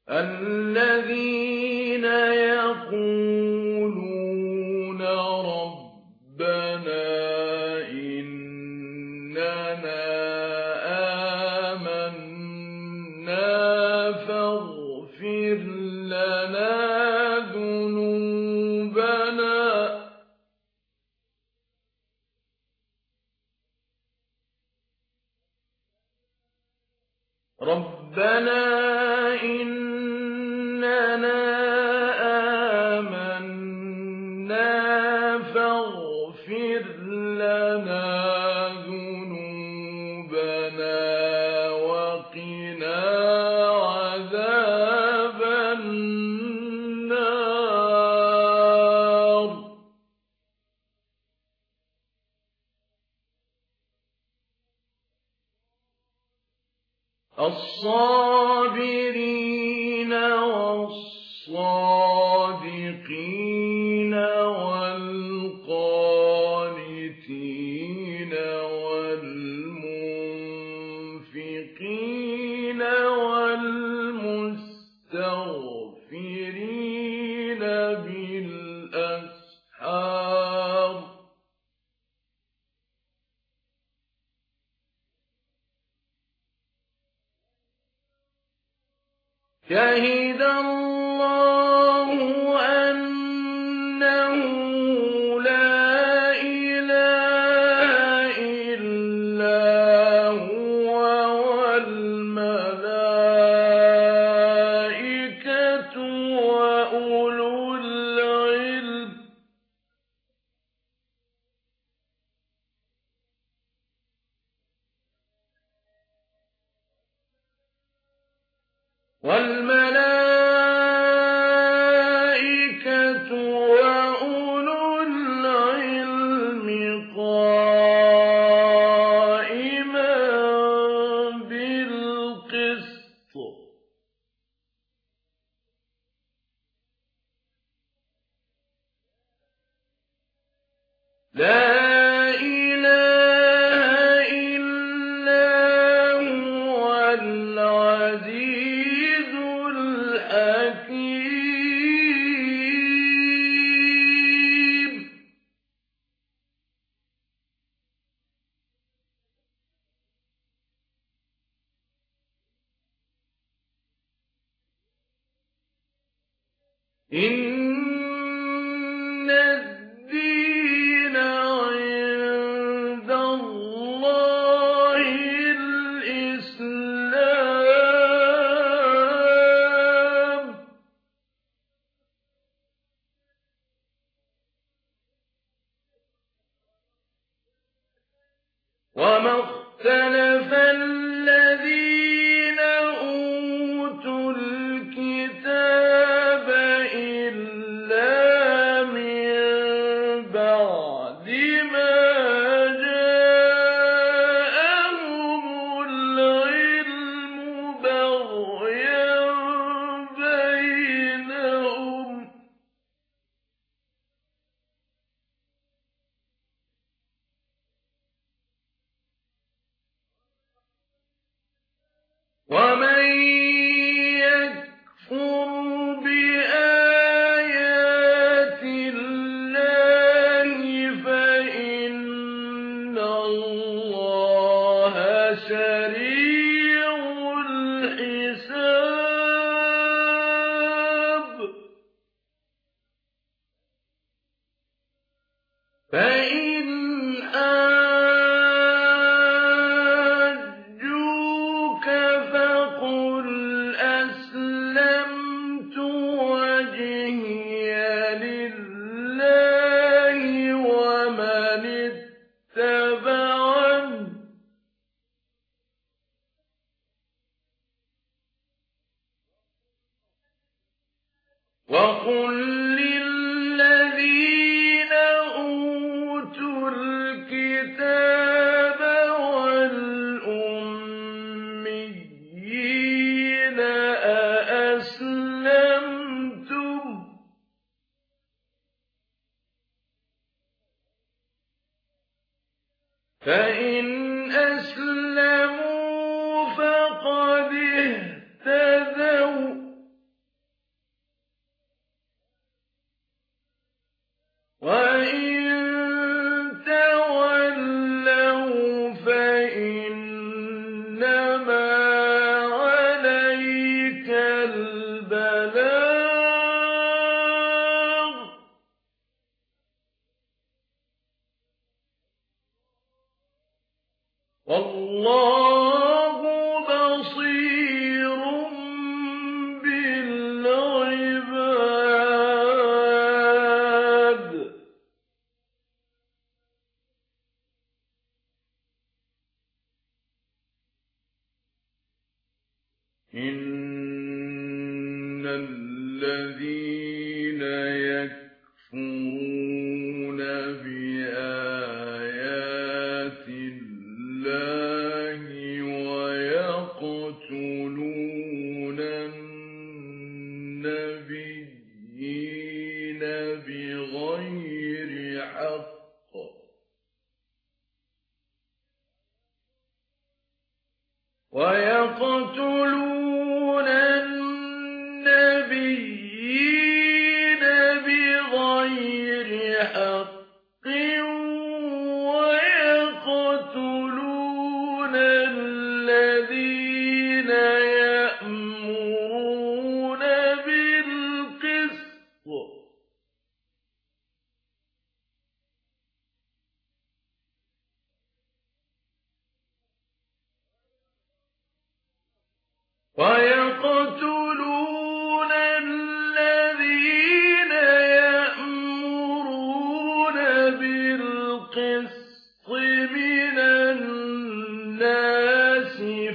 الذين يقولون ربنا إننا آمنا فاغفر لنا ذنوبنا فاغفر لنا ذنوبنا وقنا عذاب النار الصابرين والصادقين والقانتين والمنفقين والمستغفرين بالأسحار شهد الله أنه لا إله إلا هو والملائكة وأولو العلم وأولو العلم قائما بالقسط لا إله إلا هو العزيز الحكيم إن الدين عند الله الإسلام وما اختلف الذين أوتوا الكتاب إلا من بعد ما جاءهم العلم بغيا بينهم ومن يكفر بآيات الله فإن الله سريع الحساب فإن حاجوك فقل أسلمت وجهي لله ومن اتبعني وقل للذين أوتوا الكتاب والأميين أأسلمتم فإن أسلموا فقد اهتدوا إن الذين يكفرون بآيات الله ويقتلون النبيين بغير حق ويقتلون النبيين بغير حق ويقتلون الذين يأمرون بالقسط ويقتلون الذين يأمرون بالقسط من الناس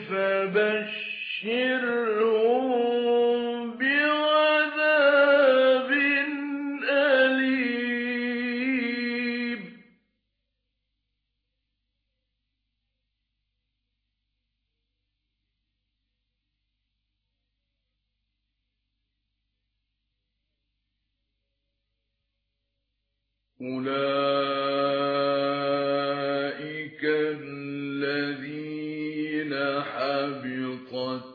فبشرهم بعذاب أليم أولئك الذين حبطت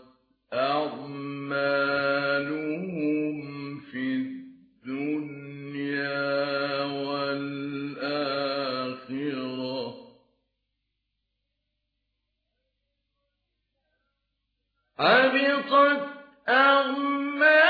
أعمالهم في الدنيا والآخرة حبطت أعمالهم